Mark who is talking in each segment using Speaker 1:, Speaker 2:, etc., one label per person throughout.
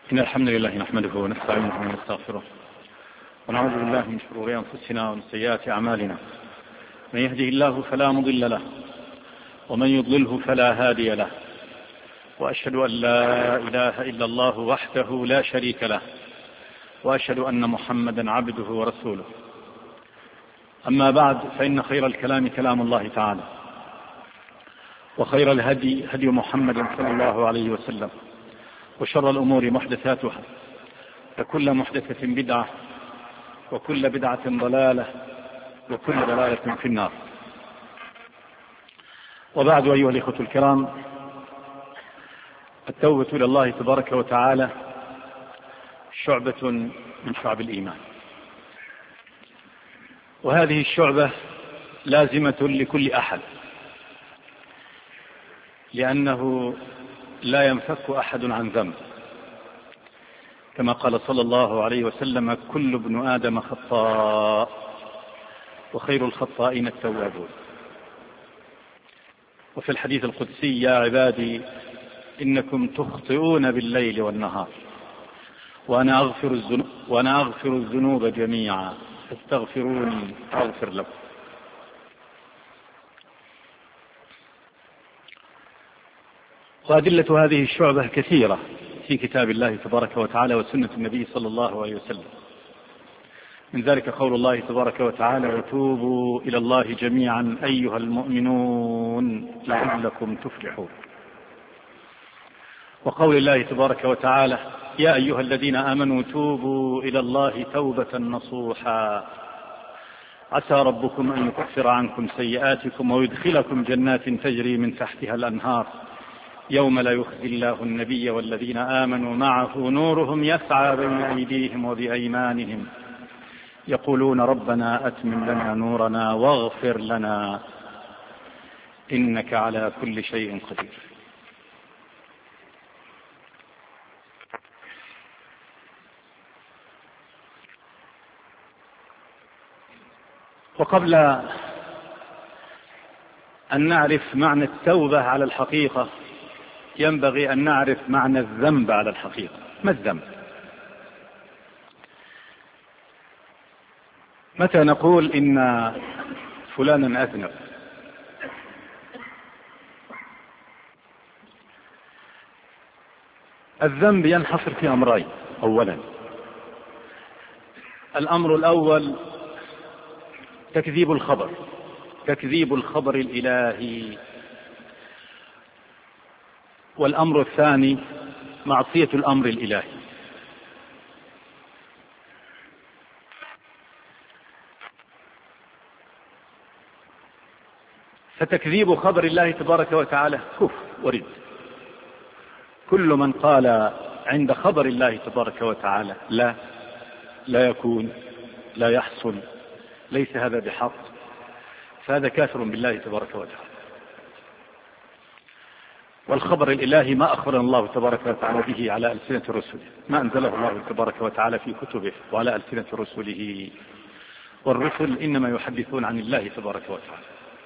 Speaker 1: إن الحمد لله نحمده ونستعينه ونستغفره ونعوذ بالله من شرور أنفسنا ومن سيئات أعمالنا. من يهده الله فلا مضل له ومن يضلله فلا هادي له، وأشهد أن لا إله إلا الله وحده لا شريك له، وأشهد أن محمدا عبده ورسوله. أما بعد، فإن خير الكلام كلام الله تعالى، وخير الهدي هدي محمد صلى الله عليه وسلم، وشر الأمور محدثاتها، فكل محدثة بدعة، وكل بدعة ضلالة، وكل ضلالة في النار. وبعد، أيها الإخوة الكرام، التوبة إلى الله تبارك وتعالى شعبة من شعب الإيمان، وهذه الشعبة لازمة لكل أحد، لأنه لا ينفك أحد عن ذنب، كما قال صلى الله عليه وسلم: كل ابن آدم خطاء وخير الخطائين التوابون. وفي الحديث القدسي: يا عبادي إنكم تخطئون بالليل والنهار وأنا أغفر الذنوب جميعا فاستغفروني أغفر لكم. وأدلة هذه الشعبة كثيرة في كتاب الله تبارك وتعالى وسنة النبي صلى الله عليه وسلم. من ذلك قول الله تبارك وتعالى: وتوبوا إلى الله جميعا أيها المؤمنون لعلكم تفلحون. وقول الله تبارك وتعالى: يا أيها الذين آمنوا توبوا إلى الله توبة نصوحا عسى ربكم أن يكفر عنكم سيئاتكم ويدخلكم جنات تجري من تحتها الأنهار يوم لا يخزي الله النبي والذين آمنوا معه نورهم يسعى بين أيديهم وبأيمانهم يقولون ربنا أتمم لنا نورنا واغفر لنا إنك على كل شيء قدير. وقبل أن نعرف معنى التوبة على الحقيقة، ينبغي أن نعرف معنى الذنب على الحقيقة. ما الذنب؟ متى نقول إن فلانا أذنب؟ الذنب ينحصر في أمرين. أولا، الأمر الأول تكذيب الخبر الإلهي، والأمر الثاني معصية الأمر الإلهي. فتكذيب خبر الله تبارك وتعالى كفر ورد. كل من قال عند خبر الله تبارك وتعالى لا يكون، لا يحصل، ليس هذا بحق، فهذا كافر بالله تبارك وتعالى. والخبر الإلهي ما أخبرنا الله تبارك وتعالى به على ألسنة رسله، ما أنزله الله تبارك وتعالى في كتبه وعلى ألسنة رسله، والرسل إنما يحدثون عن الله تبارك وتعالى.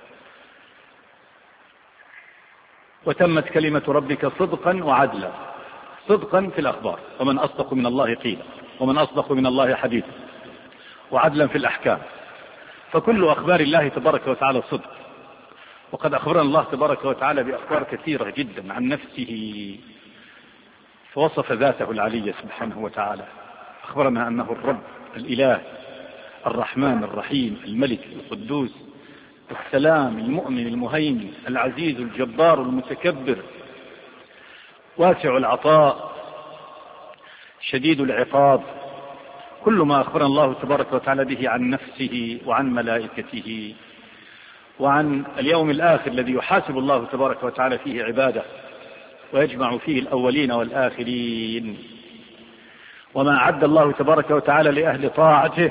Speaker 1: وتمت كلمة ربك صدقا وعدلا، صدقا في الأخبار، ومن أصدق من الله قيلا، ومن أصدق من الله حديثا، وعدلا في الأحكام. فكل أخبار الله تبارك وتعالى صدق. وقد أخبرنا الله تبارك وتعالى بأخبار كثيرة جدا عن نفسه، فوصف ذاته العلية سبحانه وتعالى. أخبرنا أنه الرب الإله الرحمن الرحيم الملك القدوس السلام المؤمن المهيمن العزيز الجبار المتكبر واسع العطاء شديد العقاب. كل ما أخبرنا الله تبارك وتعالى به عن نفسه وعن ملائكته وعن اليوم الآخر الذي يحاسب الله تبارك وتعالى فيه عباده ويجمع فيه الأولين والآخرين، وما أعد الله تبارك وتعالى لأهل طاعته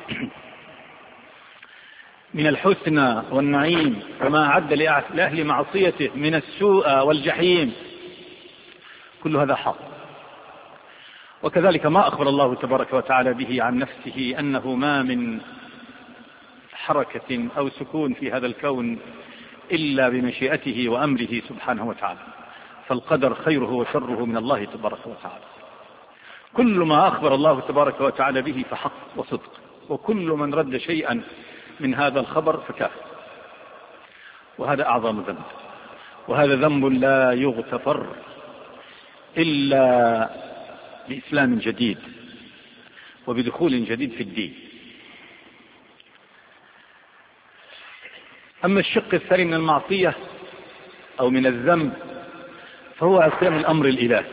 Speaker 1: من الحسنى والنعيم، وما أعد لأهل معصيته من السوء والجحيم. كل هذا حق. وكذلك ما أخبر الله تبارك وتعالى به عن نفسه أنه ما من حركة أو سكون في هذا الكون إلا بمشيئته وأمره سبحانه وتعالى. فالقدر خيره وشره من الله تبارك وتعالى. كل ما أخبر الله تبارك وتعالى به فحق وصدق، وكل من رد شيئا من هذا الخبر فكافر. وهذا أعظم ذنب، وهذا ذنب لا يغتفر إلا بإسلام جديد وبدخول جديد في الدين. أما الشق الثاني من المعصية أو من الذنب فهو عصيان الأمر الإلهي.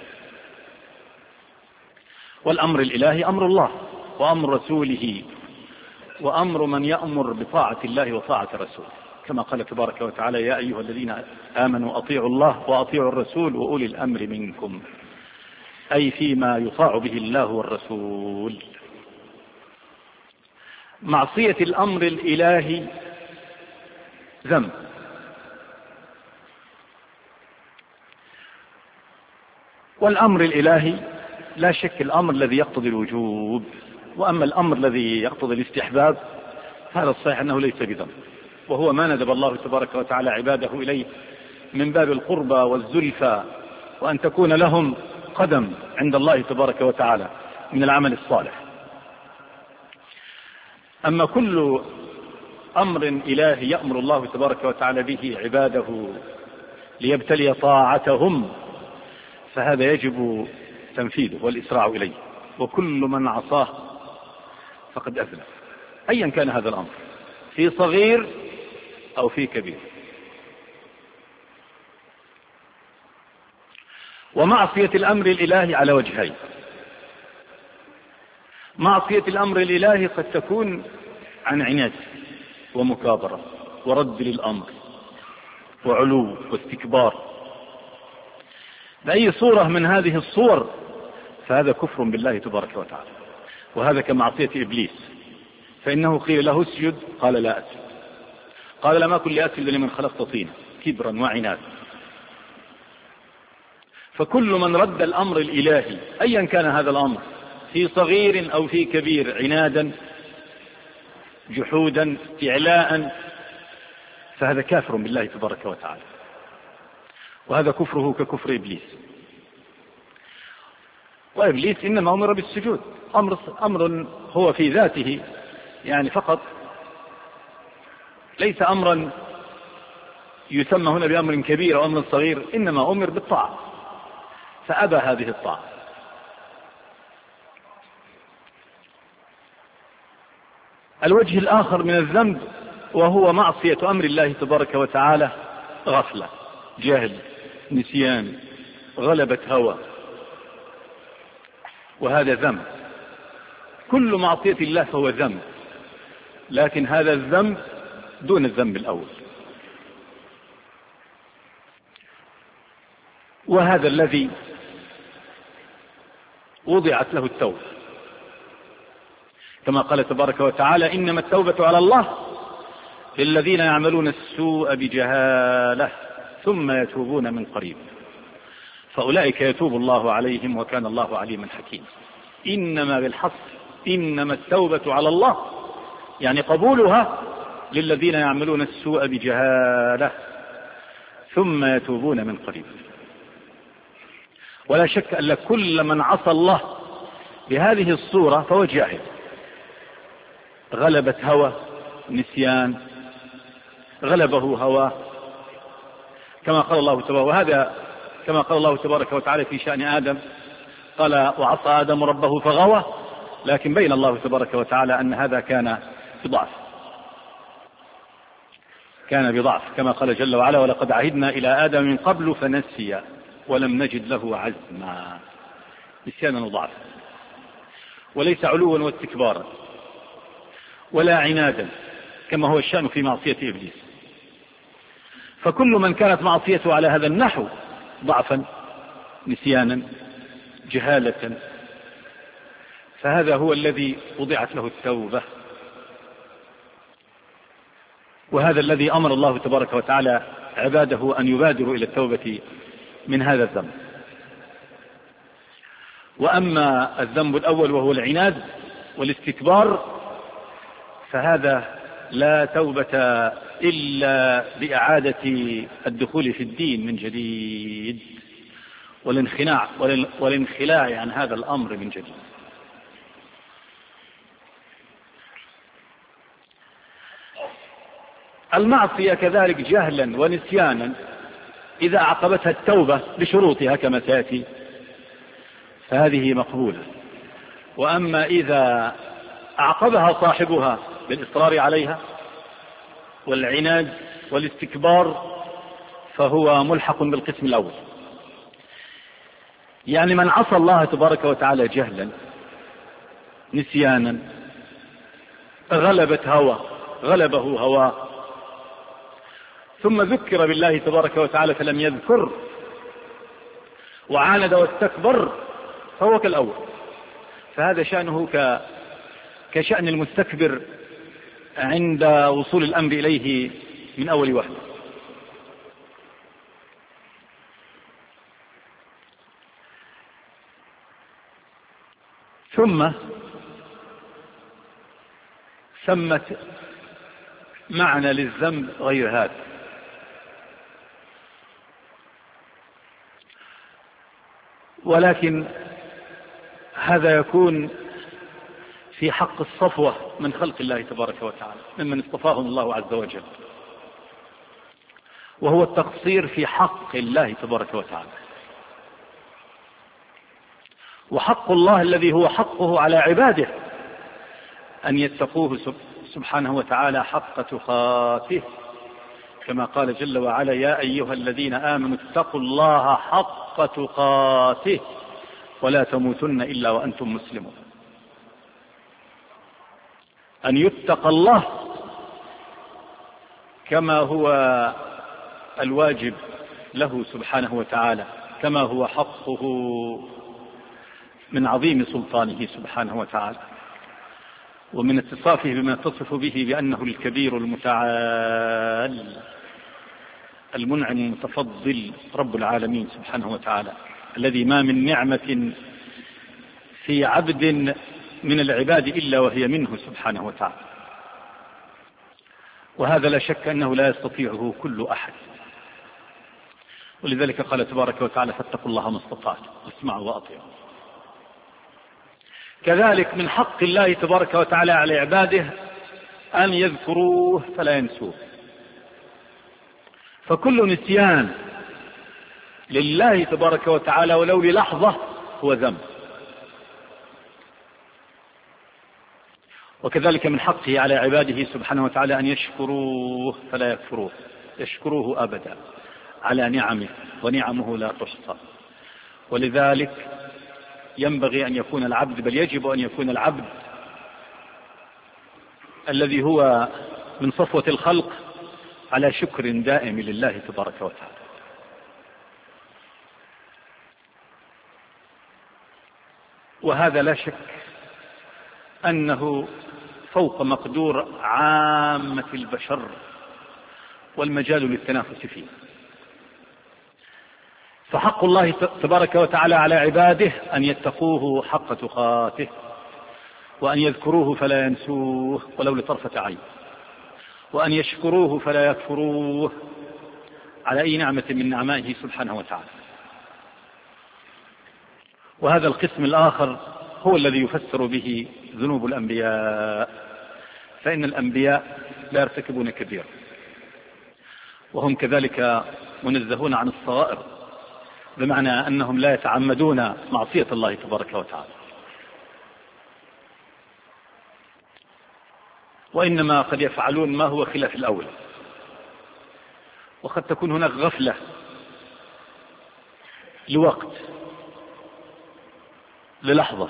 Speaker 1: والأمر الإلهي أمر الله وأمر رسوله وأمر من يأمر بطاعة الله وطاعة رسوله، كما قال تبارك وتعالى: يا أيها الذين آمنوا أطيعوا الله وأطيعوا الرسول وأولي الأمر منكم، أي فيما يطاع به الله والرسول. معصية الأمر الإلهي ذنب، والأمر الإلهي لا شك الأمر الذي يقتضي الوجوب، وأما الأمر الذي يقتضي الاستحباب هذا الصحيح أنه ليس بذنب، وهو ما ندب الله تبارك وتعالى عباده إليه من باب القربى والزلفى، وأن تكون لهم قدم عند الله تبارك وتعالى من العمل الصالح. أما كل أمر إلهي يأمر الله تبارك وتعالى به عباده ليبتلي طاعتهم فهذا يجب تنفيذه والإسراع إليه، وكل من عصاه فقد أذنب، أيا كان هذا الأمر في صغير أو في كبير. ومعصية الأمر الإلهي على وجهين: معصية الأمر الإلهي قد تكون عن عناد ومكابرة ورد للأمر وعلو واستكبار، بأي صورة من هذه الصور فهذا كفر بالله تبارك وتعالى، وهذا كمعصية إبليس، فإنه قيل له اسجد قال لا أسجد، قال لم أكن لأسجد لمن خلقت طينا، كبرا وعناد. فكل من رد الأمر الإلهي أيا كان هذا الأمر في صغير أو في كبير عنادا جحودا استعلاء فهذا كافر بالله تبارك وتعالى، وهذا كفره ككفر إبليس. وإبليس إنما أمر بالسجود، أمر هو في ذاته يعني فقط، ليس أمرا يسمى هنا بأمر كبير أو أمر صغير، إنما أمر بالطاعة فأبى هذه الطاعة. الوجه الآخر من الذنب وهو معصية أمر الله تبارك وتعالى غفلة، جهل، نسيان، غلبة هوى، وهذا ذنب. كل معصية الله فهو ذنب، لكن هذا الذنب دون الذنب الأول، وهذا الذي وضعت له التوبة، كما قال تبارك وتعالى: إنما التوبة على الله للذين يعملون السوء بجهالة ثم يتوبون من قريب فأولئك يتوب الله عليهم وكان الله عليما حكيما. إنما بالحصر، إنما التوبة على الله يعني قبولها للذين يعملون السوء بجهالة ثم يتوبون من قريب. ولا شك أن كل من عصى الله بهذه الصورة فهو جاهل، غلبة هوى، نسيان، غلبه هوى، كما قال الله تبارك، وهذا كما قال الله تبارك وتعالى في شأن آدم، قال: وعصى آدم ربه فغوى، لكن بين الله تبارك وتعالى أن هذا كان بضعف، كما قال جل وعلا: ولقد عهدنا إلى آدم من قبل فنسي ولم نجد له عزما. نسيانا وضعفا، وليس علوا واستكبارا ولا عنادا كما هو الشأن في معصية إبليس. فكل من كانت معصيته على هذا النحو ضعفا، نسيانا، جهالة، فهذا هو الذي وضعت له التوبة، وهذا الذي أمر الله تبارك وتعالى عباده أن يبادروا إلى التوبة من هذا الذنب. وأما الذنب الأول وهو العناد والاستكبار فهذا لا توبة إلا بإعادة الدخول في الدين من جديد، والانخلاع عن هذا الأمر من جديد. المعصية كذلك جهلا ونسيانا إذا أعقبتها التوبة بشروطها كما سيأتي فهذه مقبولة، وأما إذا أعقبها صاحبها بالإصرار عليها والعناد والاستكبار فهو ملحق بالقسم الأول. يعني من عصى الله تبارك وتعالى جهلا نسيانا غلبه هواه ثم ذكر بالله تبارك وتعالى فلم يذكر وعاند واستكبر فهو كالأول، فهذا شأنه كشأن المستكبر عند وصول الأمر إليه من أول وهلة. ثم ثمت معنى للذنب غير هذا، ولكن هذا يكون في حق الصفوة من خلق الله تبارك وتعالى ممن اصطفاهم الله عز وجل، وهو التقصير في حق الله تبارك وتعالى. وحق الله الذي هو حقه على عباده أن يتقوه سبحانه وتعالى حق تقاته، كما قال جل وعلا يا أيها الذين آمنوا اتقوا الله حق تقاته ولا تموتن إلا وأنتم مسلمون. أن يتقى الله كما هو الواجب له سبحانه وتعالى، كما هو حقه من عظيم سلطانه سبحانه وتعالى، ومن اتصافه بما تصف به بأنه الكبير المتعال المنعم المتفضل رب العالمين سبحانه وتعالى، الذي ما من نعمة في عبد من العباد إلا وهي منه سبحانه وتعالى، وهذا لا شك أنه لا يستطيعه كل أحد. ولذلك قال تبارك وتعالى فاتقوا الله ما استطعتم واسمعوا وأطيعوا. كذلك من حق الله تبارك وتعالى على عباده أن يذكروه فلا ينسوه، فكل نسيان لله تبارك وتعالى ولو للحظة هو ذنب. وكذلك من حقه على عباده سبحانه وتعالى أن يشكروه فلا يكفروه، يشكروه أبدا على نعمه، ونعمه لا تحصى. ولذلك ينبغي أن يكون العبد، بل يجب أن يكون العبد الذي هو من صفوة الخلق على شكر دائم لله تبارك وتعالى. وهذا لا شك أنه فوق مقدور عامة البشر والمجال للتنافس فيه. فحق الله تبارك وتعالى على عباده أن يتقوه حق تقاته، وأن يذكروه فلا ينسوه ولو لطرفة عين، وأن يشكروه فلا يكفروه على أي نعمة من نعمائه سبحانه وتعالى. وهذا القسم الآخر هو الذي يفسر به ذنوب الأنبياء، فإن الأنبياء لا يرتكبون كبيرا، وهم كذلك منزهون عن الصغائر، بمعنى أنهم لا يتعمدون معصية الله تبارك وتعالى، وإنما قد يفعلون ما هو خلاف الأول، وقد تكون هناك غفلة لوقت للحظة،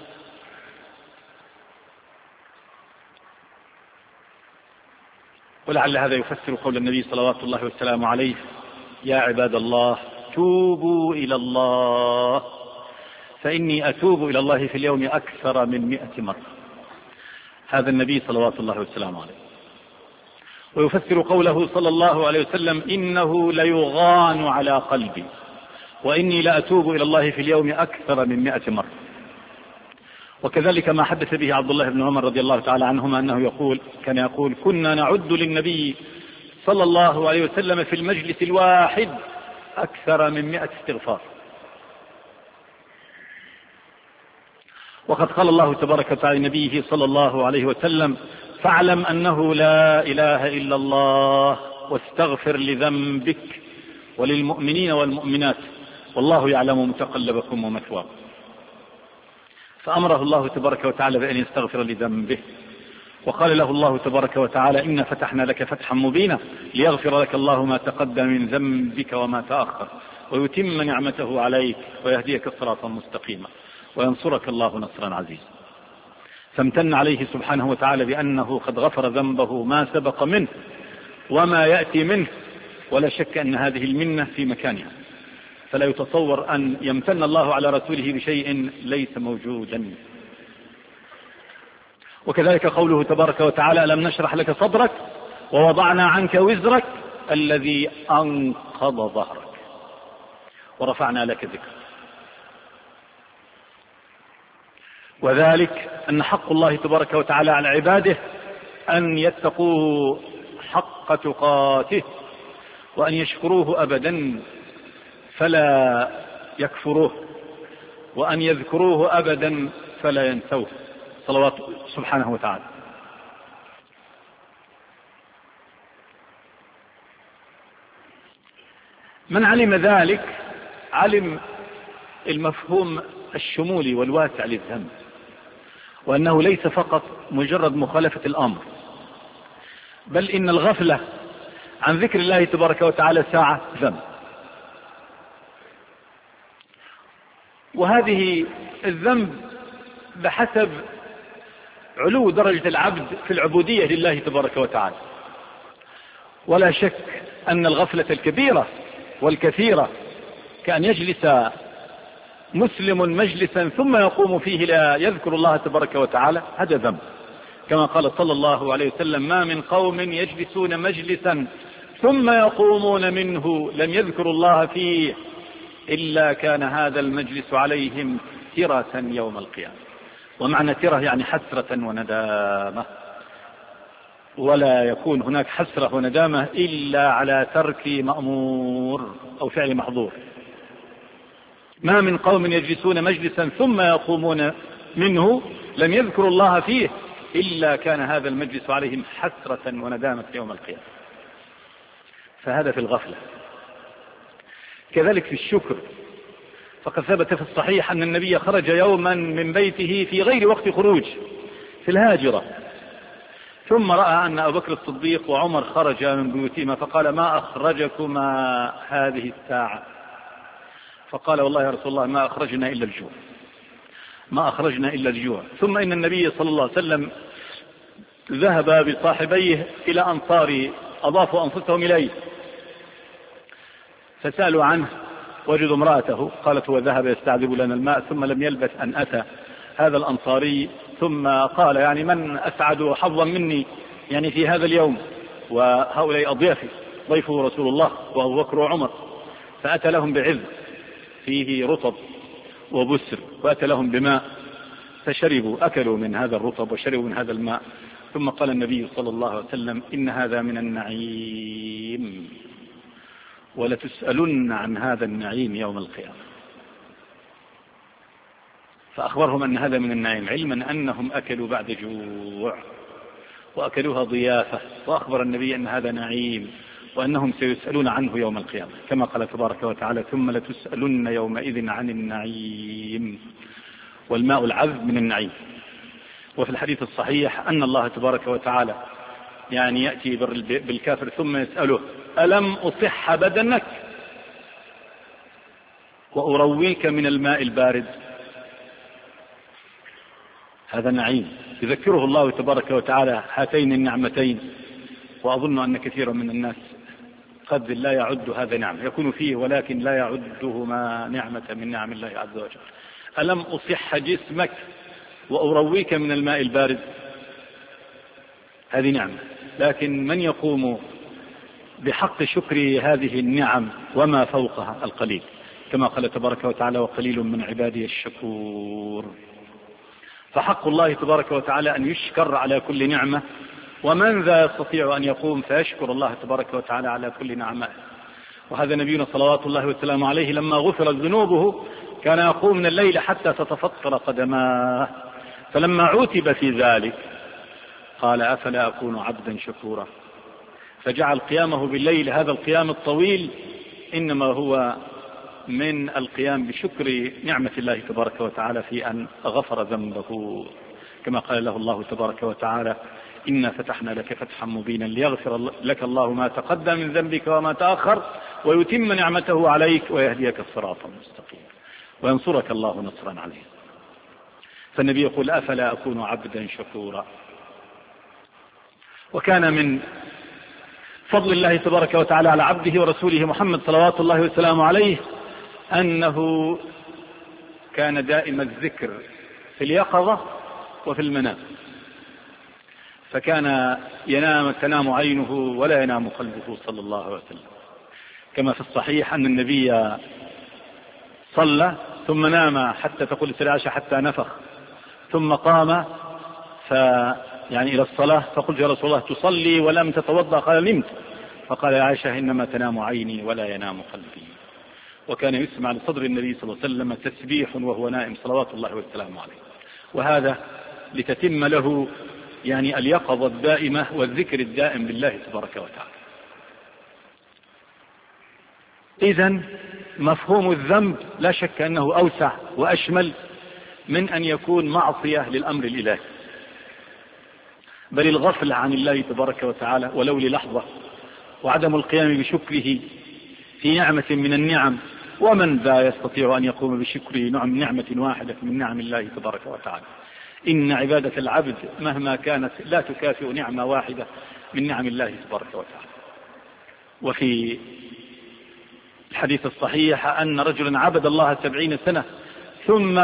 Speaker 1: ولعل هذا يفسر قول النبي صلوات الله والسلام عليه يا عباد الله توبوا إلى الله فإني أتوب إلى الله في اليوم أكثر من 100 مرة. هذا النبي صلوات الله والسلام عليه. ويفسر قوله صلى الله عليه وسلم إنه ليغان على قلبي وإني لأتوب إلى الله في اليوم أكثر من 100 مرة. وكذلك ما حدث به عبد الله بن عمر رضي الله تعالى عنهما أنه كان يقول كنا نعد للنبي صلى الله عليه وسلم في المجلس الواحد أكثر من 100 استغفار. وقد قال الله تبارك وتعالى لنبيه صلى الله عليه وسلم: فاعلم أنه لا إله إلا الله واستغفر لذنبك وللمؤمنين والمؤمنات والله يعلم متقلبكم ومثواكم. فأمره الله تبارك وتعالى بأن يستغفر لذنبه، وقال له الله تبارك وتعالى: إنا فتحنا لك فتحا مبينا ليغفر لك الله ما تقدم من ذنبك وما تأخر ويتم نعمته عليك ويهديك صراطا مستقيما وينصرك الله نصرا عزيزا. فامتن عليه سبحانه وتعالى بأنه قد غفر ذنبه ما سبق منه وما يأتي منه، ولا شك أن هذه المنة في مكانها، فلا يتصور أن يمتن الله على رسوله بشيء ليس موجودا. وكذلك قوله تبارك وتعالى: ألم نشرح لك صدرك ووضعنا عنك وزرك الذي أنقض ظهرك ورفعنا لك ذكرك. وذلك أن حق الله تبارك وتعالى على عباده أن يتقوه حق تقاته، وأن يشكروه أبدا فلا يكفروه، وأن يذكروه أبدا فلا ينسوه صلوات سبحانه وتعالى. من علم ذلك علم المفهوم الشمولي والواسع للذنب، وأنه ليس فقط مجرد مخالفة الأمر، بل إن الغفلة عن ذكر الله تبارك وتعالى ساعة ذنب. وهذه الذنب بحسب علو درجة العبد في العبودية لله تبارك وتعالى. ولا شك أن الغفلة الكبيرة والكثيرة كأن يجلس مسلم مجلسا ثم يقوم فيه لا يذكر الله تبارك وتعالى، هذا ذنب، كما قال صلى الله عليه وسلم: ما من قوم يجلسون مجلسا ثم يقومون منه لم يذكروا الله فيه إلا كان هذا المجلس عليهم ترة يوم القيامة. ومعنى ترة يعني حسرة وندامة، ولا يكون هناك حسرة وندامة إلا على ترك مأمور أو فعل محظور. ما من قوم يجلسون مجلسا ثم يقومون منه لم يذكروا الله فيه إلا كان هذا المجلس عليهم حسرة وندامة يوم القيامة. فهذا في الغفلة. كذلك في الشكر، فقد ثبت في الصحيح أن النبي خرج يوما من بيته في غير وقت خروج في الهاجرة، ثم رأى أن أبو بكر الصديق وعمر خرج من بيوتهما فقال: ما أخرجكما هذه الساعة؟ فقال: والله يا رسول الله ما أخرجنا إلا الجوع، ما أخرجنا إلا الجوع. ثم إن النبي صلى الله عليه وسلم ذهب بصاحبيه إلى أنصار أضافوا أنفسهم إليه، فسألوا عنه وجدوا امرأته، قالت: هو ذهب يستعذب لنا الماء. ثم لم يلبث أن أتى هذا الأنصاري ثم قال: يعني من أسعد حظا مني يعني في هذا اليوم، وهؤلاء أضيافي، ضيفه رسول الله وأبو بكر وعمر. فأتى لهم بعذ فيه رطب وبسر، وأتى لهم بماء فشربوا، أكلوا من هذا الرطب وشربوا من هذا الماء. ثم قال النبي صلى الله عليه وسلم: إن هذا من النعيم ولتسألن عن هذا النعيم يوم القيامة. فأخبرهم أن هذا من النعيم، علما أنهم أكلوا بعد جوع وأكلوها ضيافة، وأخبر النبي أن هذا نعيم وأنهم سيسألون عنه يوم القيامة، كما قال تبارك وتعالى: ثم لتسألن يومئذ عن النعيم. والماء العذب من النعيم. وفي الحديث الصحيح أن الله تبارك وتعالى يعني يأتي بالكافر ثم يسأله: ألم أصح بدنك وأرويك من الماء البارد؟ هذا نعيم يذكره الله تبارك وتعالى هاتين النعمتين. وأظن أن كثيرا من الناس قد لا يعد هذا نعم يكون فيه، ولكن لا يعدهما نعمة من نعم الله عز وجل. ألم أصح جسمك وأرويك من الماء البارد؟ هذه نعمة. لكن من يقوم بحق شكر هذه النعم وما فوقها؟ القليل، كما قال تبارك وتعالى: وقليل من عبادي الشكور. فحق الله تبارك وتعالى أن يشكر على كل نعمة، ومن ذا يستطيع أن يقوم فيشكر الله تبارك وتعالى على كل نعمة؟ وهذا نبينا صلوات الله وسلامه عليه لما غفرت ذنوبه كان يقوم من الليل حتى تتفطر قدماه، فلما عوتب في ذلك قال أفلا أكون عبدا شكورا، فجعل قيامه بالليل هذا القيام الطويل إنما هو من القيام بشكر نعمة الله تبارك وتعالى في أن غفر ذنبه، كما قال له الله تبارك وتعالى إنا فتحنا لك فتحا مبينا ليغفر لك الله ما تقدم من ذنبك وما تأخر ويتم نعمته عليك ويهديك الصراط المستقيم وينصرك الله نصرا عليه. فالنبي يقول أفلا أكون عبدا شكورا. وكان من فضل الله تبارك وتعالى على عبده ورسوله محمد صلوات الله وسلامه عليه أنه كان دائم الذكر في اليقظة وفي المنام، فكان تنام عينه ولا ينام قلبه صلى الله عليه وسلم، كما في الصحيح أن النبي صلى ثم نام حتى تقول السيدة عائشة حتى نفخ، ثم قام إلى الصلاة، فقلت يا رسول الله تصلي ولم تتوضأ؟ قال نمت. فقال يا عائشة إنما تنام عيني ولا ينام قلبي. وكان يسمع لصدر النبي صلى الله عليه وسلم تسبيح وهو نائم صلوات الله والسلام عليه، وهذا لتتم له اليقظة الدائمة والذكر الدائم بالله تبارك وتعالى. إذن مفهوم الذنب لا شك أنه أوسع وأشمل من أن يكون معصية للأمر الإلهي، بل الغفلة عن الله تبارك وتعالى ولو للحظة، وعدم القيام بشكره في نعمة من النعم، ومن ذا يستطيع أن يقوم بشكره نعمة واحدة من نعم الله تبارك وتعالى. إن عبادة العبد مهما كانت لا تكافئ نعمة واحدة من نعم الله تبارك وتعالى. وفي الحديث الصحيح أن رجلا عبد الله 70 سنة ثم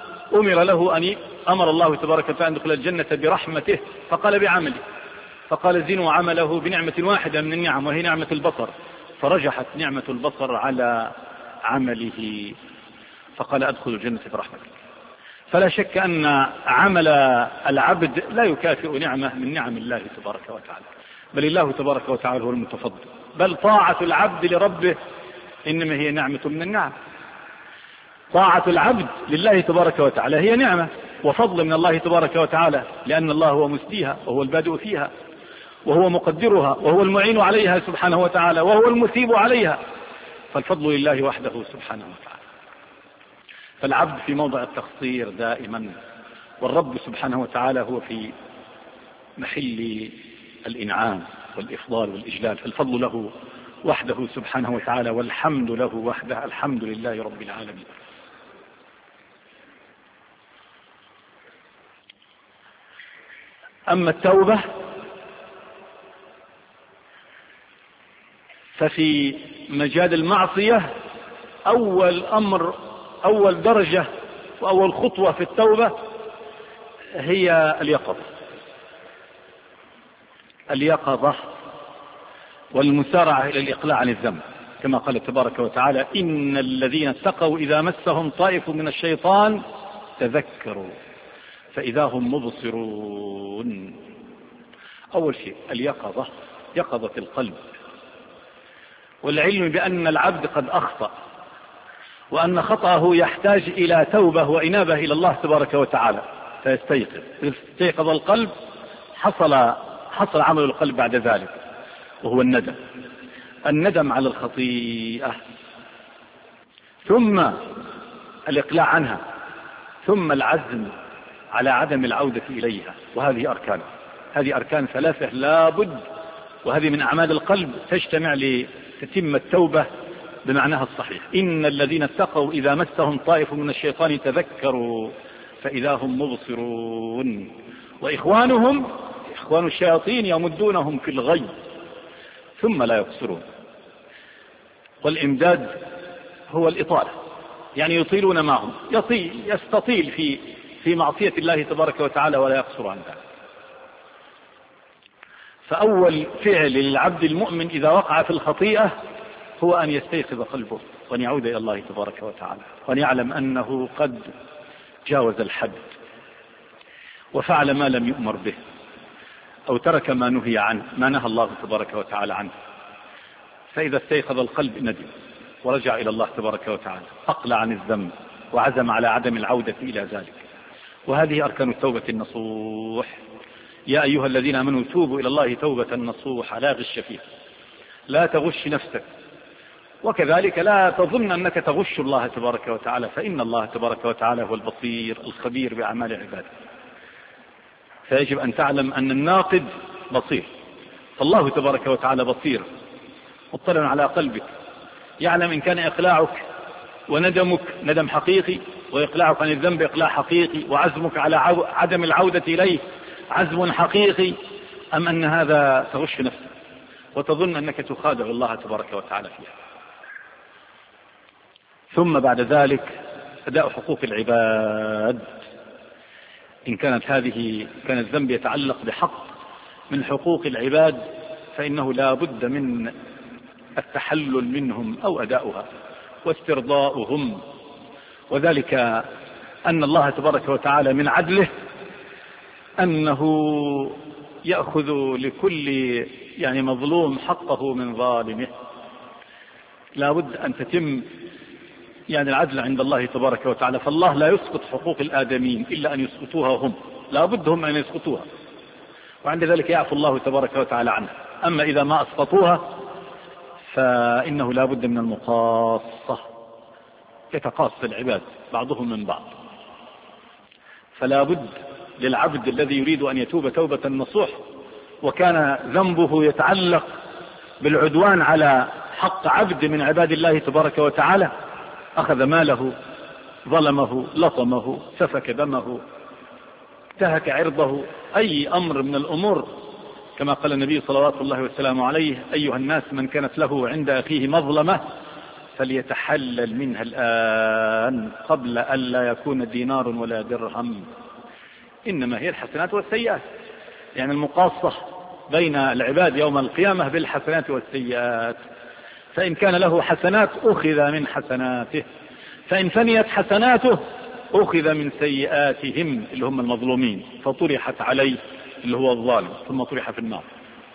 Speaker 1: أمر الله تبارك وتعالى أن يدخل الجنة برحمته، فقال بعمله، فقال زنوا عمله بنعمة واحدة من النعم وهي نعمة البصر، فرجحت نعمة البصر على عمله، فقال أدخل الجنة برحمته. فلا شك أن عمل العبد لا يكافئ نعمة من نعم الله تبارك وتعالى، بل الله تبارك وتعالى هو المتفضل، بل طاعة العبد لربه إنما هي نعمة من النعم. طاعة العبد لله تبارك وتعالى هي نعمة وفضل من الله تبارك وتعالى، لأن الله هو مسديها وهو البادئ فيها وهو مقدرها وهو المعين عليها سبحانه وتعالى وهو المثيب عليها، فالفضل لله وحده سبحانه وتعالى. فالعبد في موضع التقصير دائما، والرب سبحانه وتعالى هو في محل الإنعام والإفضال والإجلال، فالفضل له وحده سبحانه وتعالى والحمد له وحده، الحمد لله رب العالمين. أما التوبة ففي مجال المعصية أول درجة وأول خطوة في التوبة هي اليقظة والمسارعة إلى الإقلاع عن الذنب، كما قال تبارك وتعالى إن الذين اتقوا إذا مسهم طائف من الشيطان تذكروا فإذا هم مبصرون. أول شيء اليقظة، يقظة القلب، والعلم بأن العبد قد أخطأ وأن خطأه يحتاج إلى توبة وإنابة إلى الله تبارك وتعالى فيستيقظ. استيقظ القلب حصل عمل القلب بعد ذلك، وهو الندم على الخطيئة، ثم الإقلاع عنها، ثم العزم على عدم العودة إليها. وهذه أركان 3 لا بد، وهذه من أعمال القلب تجتمع لتتم التوبة بمعناها الصحيح. إن الذين اتقوا إذا مسهم طائف من الشيطان تذكروا فإذا هم مبصرون وإخوان الشياطين يمدونهم في الغي ثم لا يقصرون. والإمداد هو الإطالة، يطيلون معهم، يستطيل في معصية الله تبارك وتعالى ولا يقصر عن ذلك. فأول فعل للعبد المؤمن إذا وقع في الخطيئة هو أن يستيقظ قلبه وأن يعود إلى الله تبارك وتعالى، وأن يعلم أنه قد جاوز الحد وفعل ما لم يؤمر به أو ترك ما نهي عنه، ما نهى الله تبارك وتعالى عنه. فإذا استيقظ القلب ندم ورجع إلى الله تبارك وتعالى، أقلع عن الذنب وعزم على عدم العودة إلى ذلك. وهذه أركان التوبة النصوح. يا أيها الذين آمنوا توبوا إلى الله توبة نصوحا لا غش فيها، لا تغش نفسك، وكذلك لا تظن أنك تغش الله تبارك وتعالى، فإن الله تبارك وتعالى هو البصير الخبير بأعمال عباده. فيجب أن تعلم أن الناقد بصير، فالله تبارك وتعالى بصير مطلع على قلبك، يعلم إن كان إقلاعك وندمك ندم حقيقي، وإقلاعك عن الذنب إقلاع حقيقي، وعزمك على عدم العودة إليه عزم حقيقي، أم أن هذا تغش نفسك وتظن أنك تخادع الله تبارك وتعالى فيها. ثم بعد ذلك أداء حقوق العباد. إن كان الذنب يتعلق بحق من حقوق العباد فإنه لا بد من التحلل منهم أو أداؤها واسترضاؤهم، وذلك أن الله تبارك وتعالى من عدله أنه يأخذ لكل مظلوم حقه من ظالمه. لا بد أن تتم العدل عند الله تبارك وتعالى، فالله لا يسقط حقوق الآدمين إلا أن يسقطوها هم، لا بد هم أن يسقطوها، وعند ذلك يعفو الله تبارك وتعالى عنها. أما إذا ما أسقطوها فإنه لا بد من المقاصة، يتقاص العباد بعضهم من بعض. فلا بد للعبد الذي يريد أن يتوب توبة نصوح وكان ذنبه يتعلق بالعدوان على حق عبد من عباد الله تبارك وتعالى، أخذ ماله، ظلمه، لطمه، سفك دمه، انتهك عرضه، أي أمر من الأمور، كما قال النبي صلوات الله وسلامه عليه: أيها الناس من كانت له عند أخيه مظلمة فليتحلل منها الآن قبل أن لا يكون دينار ولا درهم. إنما هي الحسنات والسيئات، المقاصة بين العباد يوم القيامة بالحسنات والسيئات. فإن كان له حسنات أخذ من حسناته، فإن فنيت حسناته أخذ من سيئاتهم اللي هم المظلومين فطرحت عليه اللي هو الظالم ثم طرح في النار.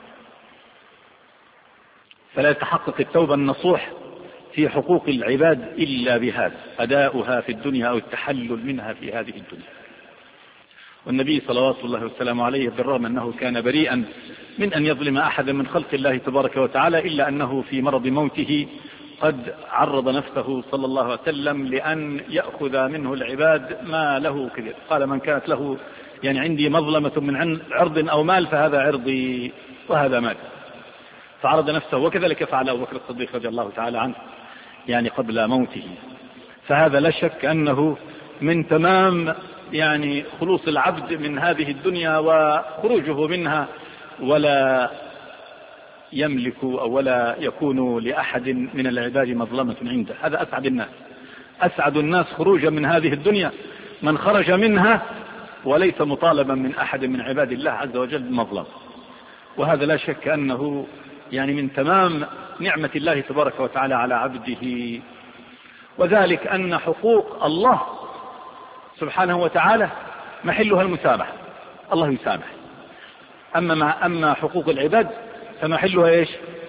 Speaker 1: فلا يتحقق التوبة النصوح في حقوق العباد إلا بهذا، أداؤها في الدنيا أو التحلل منها في هذه الدنيا. والنبي صلوات الله وسلامه عليه بالرغم أنه كان بريئا من أن يظلم أحدا من خلق الله تبارك وتعالى، إلا أنه في مرض موته قد عرض نفسه صلى الله عليه وسلم لأن يأخذ منه العباد ما له كذب. قال: من كانت له عندي مظلمة من عرض أو مال فهذا عرضي وهذا مال، فعرض نفسه. وكذلك فعل أبو بكر الصديق رضي الله تعالى عنه قبل موته. فهذا لا شك أنه من تمام خلوص العبد من هذه الدنيا وخروجه منها، ولا يملك أو ولا يكون لأحد من العباد مظلمة عنده. هذا أسعد الناس خروجا من هذه الدنيا من خرج منها وليس مطالبا من أحد من عباد الله عز وجل بمظلمة. وهذا لا شك أنه من تمام نعمة الله تبارك وتعالى على عبده. وذلك أن حقوق الله سبحانه وتعالى محلها المسامحة، الله يسامح. أما حقوق العباد فمحلها إيش؟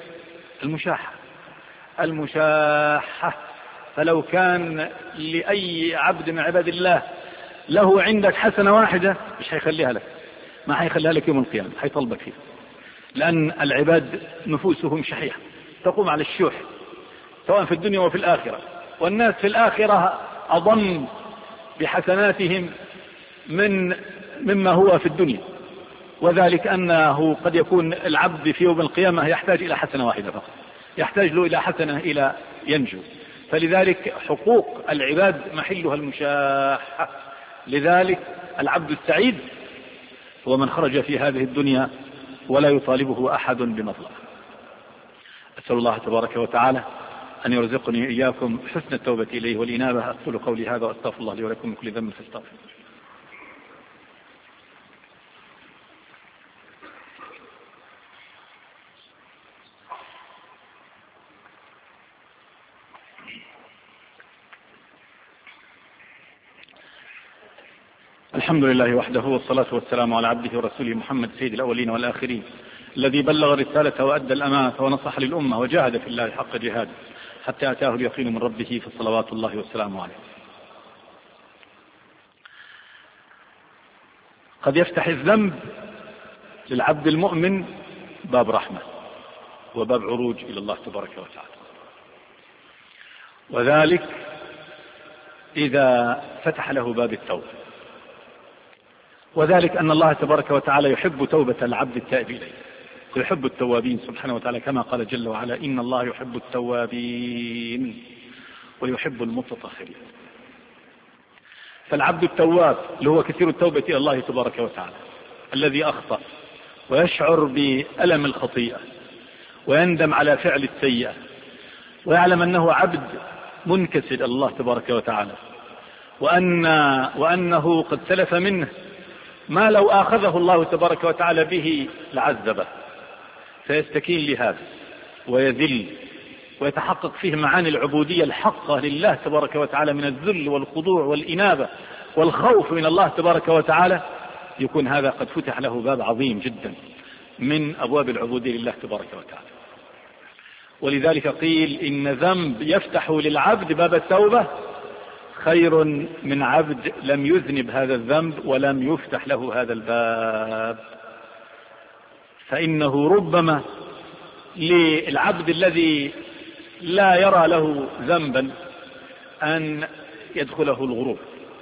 Speaker 1: المشاحة. فلو كان لأي عبد من عباد الله له عندك حسنة واحدة مش هيخليها لك، ما هيخليها لك يوم القيامة، هيطلبك فيها، لأن العباد نفوسهم شحيحة تقوم على الشح سواء في الدنيا وفي الآخرة، والناس في الآخرة أضم بحسناتهم مما هو في الدنيا. وذلك أنه قد يكون العبد في يوم القيامة يحتاج إلى حسنة واحدة فقط، يحتاج له إلى حسنة إلى ينجو. فلذلك حقوق العباد محلها المشاحة. لذلك العبد السعيد هو من خرج في هذه الدنيا ولا يطالبه أحد بمظلمة. أسأل الله تبارك وتعالى أن يرزقني إياكم حسن التوبة إليه والإنابة. أقول قولي هذا وأستغفر الله لي ولكم من كل ذنب فاستغفروه. الحمد لله وحده، والصلاة والسلام على عبده ورسوله محمد سيد الأولين والآخرين، الذي بلغ الرسالة وأدى الأمانة ونصح للأمة وجاهد في الله حق جهاده حتى أتاه اليقين من ربه، فصلوات الله والسلام عليه. قد يفتح الذنب للعبد المؤمن باب رحمة وباب عروج إلى الله تبارك وتعالى، وذلك إذا فتح له باب التوبة، وذلك أن الله تبارك وتعالى يحب توبة العبد التائب إليه، ويحب التوابين سبحانه وتعالى، كما قال جل وعلا: إن الله يحب التوابين ويحب المتطهرين. فالعبد التواب اللي هو كثير التوبة إلى الله تبارك وتعالى، الذي أخطأ ويشعر بألم الخطيئة ويندم على فعل السيئة ويعلم أنه عبد منكسر إلى الله تبارك وتعالى، وأنه قد سلف منه ما لو آخذه الله تبارك وتعالى به لعذبه، فيستكين لهذا ويذل ويتحقق فيه معاني العبودية الحقة لله تبارك وتعالى من الذل والخضوع والإنابة والخوف من الله تبارك وتعالى، يكون هذا قد فتح له باب عظيم جدا من أبواب العبودية لله تبارك وتعالى. ولذلك قيل إن ذنب يفتح للعبد باب التوبة خير من عبد لم يذنب هذا الذنب ولم يفتح له هذا الباب. فإنه ربما للعبد الذي لا يرى له ذنبا أن يدخله الغرور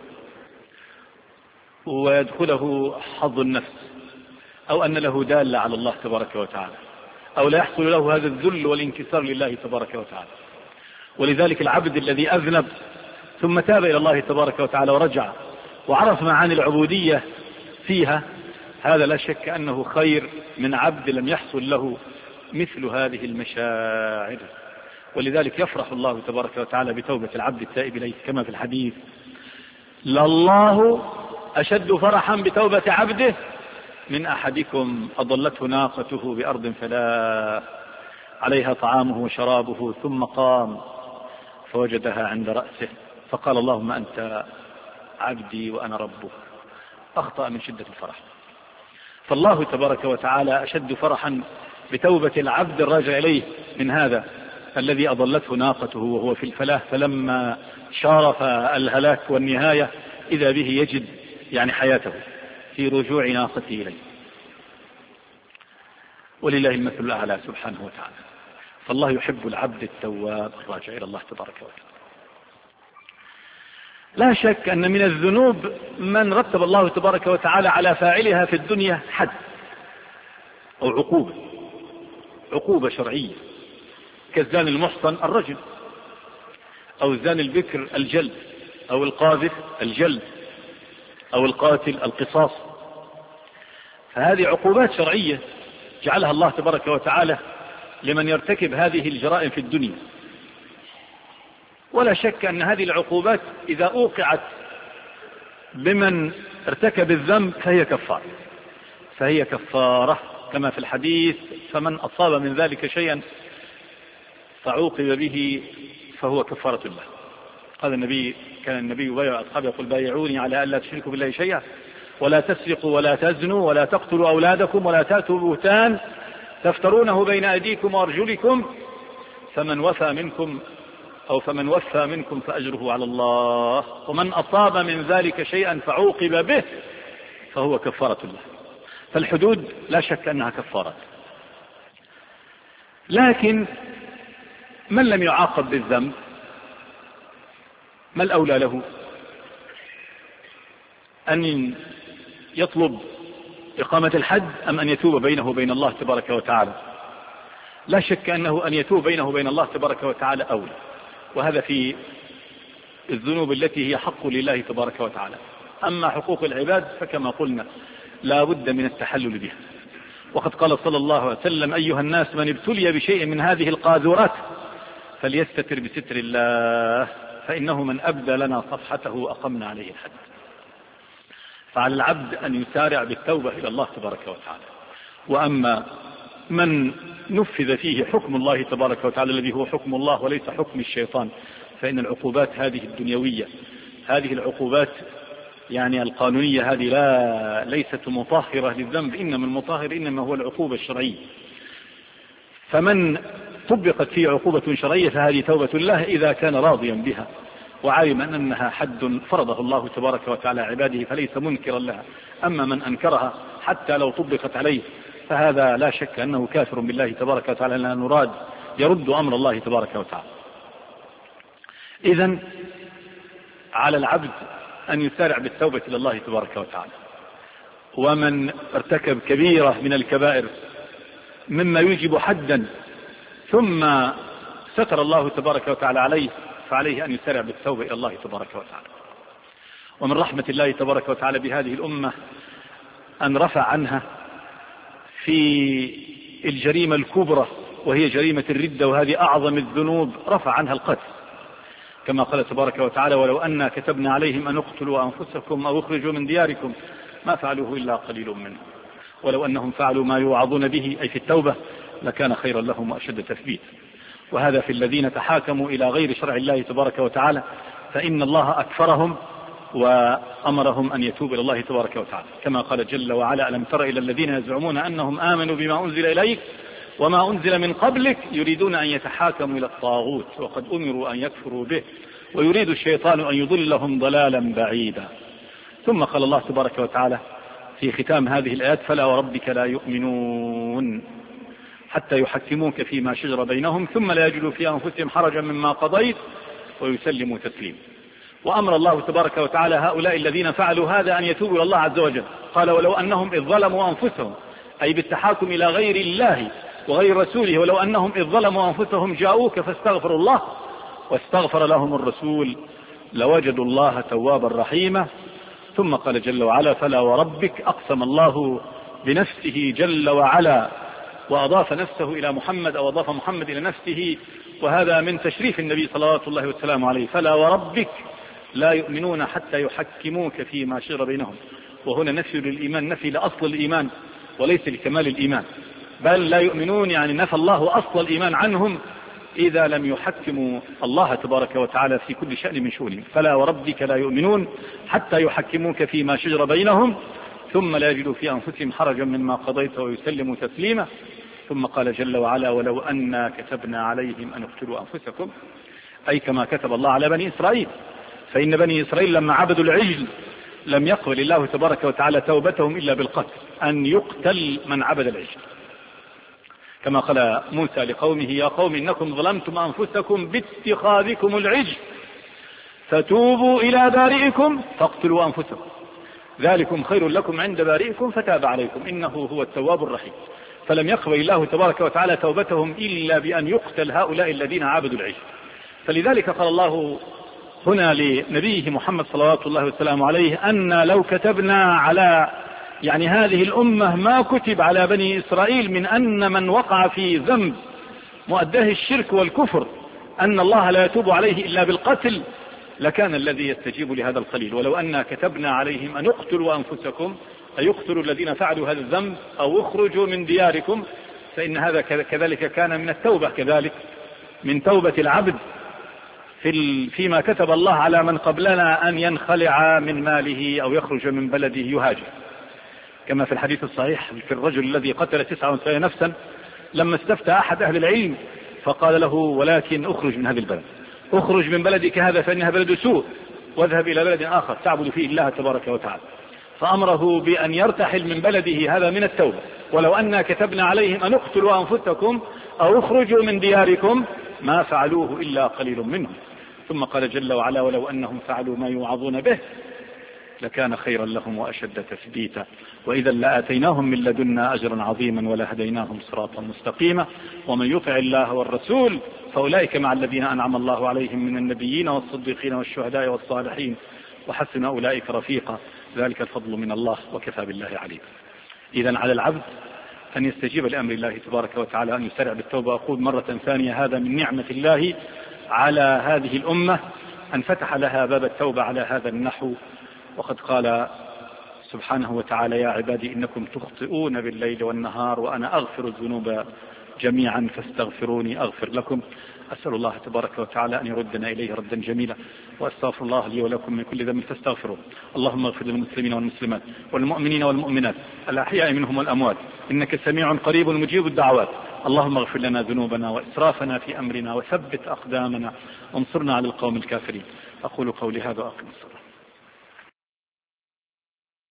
Speaker 1: ويدخله حظ النفس، أو أن له دالة على الله تبارك وتعالى، أو لا يحصل له هذا الذل والانكسار لله تبارك وتعالى. ولذلك العبد الذي أذنب ثم تاب إلى الله تبارك وتعالى ورجع وعرف معاني العبودية فيها، هذا لا شك أنه خير من عبد لم يحصل له مثل هذه المشاعر. ولذلك يفرح الله تبارك وتعالى بتوبة العبد التائب إليه، كما في الحديث: لله أشد فرحا بتوبة عبده من أحدكم أضلته ناقته بأرض فلا عليها طعامه وشرابه ثم قام فوجدها عند رأسه فقال: اللهم أنت عبدي وأنا ربك، أخطأ من شدة الفرح. فالله تبارك وتعالى أشد فرحا بتوبة العبد الراجع إليه من هذا الذي أضلته ناقته وهو في الفلاح، فلما شارف الهلاك والنهاية إذا به يجد حياته في رجوع ناقته إليه. ولله المثل الأعلى سبحانه وتعالى. فالله يحب العبد التواب الراجع إلى الله تبارك وتعالى. لا شك أن من الذنوب من رتب الله تبارك وتعالى على فاعلها في الدنيا حد أو عقوبة شرعية، كالزاني المحصن الرجل، أو الزاني البكر الجلد، أو القاذف الجلد، أو القاتل القصاص. فهذه عقوبات شرعية جعلها الله تبارك وتعالى لمن يرتكب هذه الجرائم في الدنيا. ولا شك أن هذه العقوبات إذا أوقعت بمن ارتكب الذنب فهي كفارة كما في الحديث: فمن أصاب من ذلك شيئا فعوقب به فهو كفارة الله. قال النبي: كان النبي يبايع أصحابه يقول: بايعوني على ألا تشركوا بالله شيئا ولا تسرقوا ولا تزنوا ولا تقتلوا أولادكم ولا تأتوا بهتان تفترونه بين أيديكم وأرجلكم فمن وفى منكم فأجره على الله، ومن أصاب من ذلك شيئا فعوقب به فهو كفارة الله. فالحدود لا شك أنها كفارات، لكن من لم يعاقب بالذنب ما الأولى له؟ أن يطلب إقامة الحد أم أن يتوب بينه وبين الله تبارك وتعالى؟ لا شك أنه أن يتوب بينه وبين الله تبارك وتعالى أولى، وهذا في الذنوب التي هي حق لله تبارك وتعالى. أما حقوق العباد فكما قلنا لا بد من التحلل بها. وقد قال صلى الله عليه وسلم: أيها الناس من ابتلي بشيء من هذه القاذورات فليستتر بستر الله فإنه من أبدى لنا صفحته أقمنا عليه الحد. فعلى العبد أن يسارع بالتوبة إلى الله تبارك وتعالى. وأما من نفذ فيه حكم الله تبارك وتعالى الذي هو حكم الله وليس حكم الشيطان، فإن العقوبات هذه الدنيوية، هذه العقوبات القانونية، هذه ليست مطهرة للذنب، إنما المطهر إنما هو العقوبة الشرعية. فمن طبقت فيه عقوبة شرعية فهذه توبة الله إذا كان راضيا بها وعلم أنها حد فرضه الله تبارك وتعالى عباده فليس منكرا لها. أما من أنكرها حتى لو طبقت عليه فهذا لا شك أنه كافر بالله تبارك وتعالى، لا نراد يرد أمر الله تبارك وتعالى. إذن على العبد أن يسارع بالتوبة إلى الله تبارك وتعالى. ومن ارتكب كبيرة من الكبائر مما يوجب حدا ثم ستر الله تبارك وتعالى عليه فعليه أن يسارع بالتوبة إلى الله تبارك وتعالى. ومن رحمة الله تبارك وتعالى بهذه الأمة أن رفع عنها في الجريمة الكبرى وهي جريمة الردة، وهذه أعظم الذنوب، رفع عنها القتل، كما قال تبارك وتعالى: ولو أنا كتبنا عليهم أن اقتلوا أنفسكم أو اخرجوا من دياركم ما فعلوه إلا قليل منهم ولو أنهم فعلوا ما يوعظون به أي في التوبة لكان خيرا لهم وأشد تثبيت. وهذا في الذين تحاكموا إلى غير شرع الله تبارك وتعالى، فإن الله أكفرهم وأمرهم أن يتوبوا إلى الله تبارك وتعالى، كما قال جل وعلا: ألم تر إلى الذين يزعمون أنهم آمنوا بما أنزل إليك وما أنزل من قبلك يريدون أن يتحاكموا إلى الطاغوت وقد أمروا أن يكفروا به ويريد الشيطان أن يضلهم ضلالا بعيدا. ثم قال الله تبارك وتعالى في ختام هذه الآيات: فلا وربك لا يؤمنون حتى يحكموك فيما شجر بينهم ثم لا يجدوا في أنفسهم حرجا مما قضيت ويسلموا تسليما. وأمر الله تبارك وتعالى هؤلاء الذين فعلوا هذا أن يتوبوا إلى الله عز وجل. قال: ولو أنهم إذ ظلموا أنفسهم، أي بالتحاكم إلى غير الله وغير رسوله، ولو أنهم إذ ظلموا أنفسهم جاءوك فاستغفروا الله واستغفر لهم الرسول لوجدوا الله توابا رحيما. ثم قال جل وعلا: فلا وربك، أقسم الله بنفسه جل وعلا وأضاف نفسه إلى محمد أو أضاف محمد إلى نفسه، وهذا من تشريف النبي صلوات الله وسلامه عليه. فلا وربك لا يؤمنون حتى يحكموك فيما شجر بينهم. وهنا نفي للإيمان، نفي لأصل الإيمان وليس لكمال الإيمان، بل لا يؤمنون يعني نفى الله أصل الإيمان عنهم إذا لم يحكموا الله تبارك وتعالى في كل شأن من شؤونهم. فلا وربك لا يؤمنون حتى يحكموك فيما شجر بينهم ثم لا يجدوا في أنفسهم حرجا مما قضيت ويسلموا تسليما. ثم قال جل وعلا: ولو أنا كتبنا عليهم أن اقتلوا أنفسكم، أي كما كتب الله على بني إسرائيل. فإن بني إسرائيل لما عبدوا العجل لم يقبل الله تبارك وتعالى توبتهم إلا بالقتل، أن يقتل من عبد العجل، كما قال موسى لقومه: يا قوم إنكم ظلمتم أنفسكم باتخاذكم العجل فتوبوا إلى بارئكم فاقتلوا أنفسكم ذلكم خير لكم عند بارئكم فتاب عليكم إنه هو التواب الرحيم. فلم يقبل الله تبارك وتعالى توبتهم إلا بأن يقتل هؤلاء الذين عبدوا العجل. فلذلك قال الله هنا لنبيه محمد صلوات الله وسلامه عليه: أن لو كتبنا على هذه الأمة ما كتب على بني إسرائيل من أن من وقع في ذنب مؤداه الشرك والكفر أن الله لا يتوب عليه إلا بالقتل لكان الذي يستجيب لهذا القليل. ولو أن كتبنا عليهم أن اقتلوا أنفسكم، أي اقتلوا الذين فعلوا هذا الذنب أو اخرجوا من دياركم، فإن هذا كذلك كان من التوبة، كذلك من توبة العبد فيما كتب الله على من قبلنا أن ينخلع من ماله أو يخرج من بلده يهاجر، كما في الحديث الصحيح في الرجل الذي قتل 99 نفسا لما استفتى أحد أهل العلم فقال له: ولكن اخرج من هذا البلد، اخرج من بلدك هذا فإنها بلد سوء واذهب إلى بلد آخر تعبد فيه الله تبارك وتعالى. فأمره بأن يرتحل من بلده، هذا من التوبة. ولو أنا كتبنا عليهم أن اقتلوا أنفسكم أو اخرجوا من دياركم ما فعلوه إلا قليل منهم. ثم قال جل وعلا: ولو أنهم فعلوا ما يوعظون به لكان خيرا لهم وأشد تثبيتا وإذا لآتيناهم من لدنا أجرا عظيما ولهديناهم صراطا مستقيما ومن يطع الله والرسول فأولئك مع الذين أنعم الله عليهم من النبيين والصديقين والشهداء والصالحين وحسن أولئك رفيقا ذلك الفضل من الله وكفى بالله عليم. إذن على العبد أن يستجيب لأمر الله تبارك وتعالى، أن يسرع بالتوبة. أقول مرة ثانية: هذا من نعمة الله على هذه الأمة أن فتح لها باب التوبة على هذا النحو. وقد قال سبحانه وتعالى: يا عبادي إنكم تخطئون بالليل والنهار وأنا أغفر الذنوب جميعا فاستغفروني أغفر لكم. أسأل الله تبارك وتعالى أن يردنا إليه ردا جميلا، وأستغفر الله لي ولكم من كل ذنب فاستغفروه. اللهم اغفر للمسلمين والمسلمات والمؤمنين والمؤمنات الأحياء منهم والأموات إنك سميع قريب مجيب الدعوات. اللهم اغفر لنا ذنوبنا وإسرافنا في أمرنا وثبت أقدامنا وانصرنا على القوم الكافرين. أقول قولي هذا وأقم الصلاة.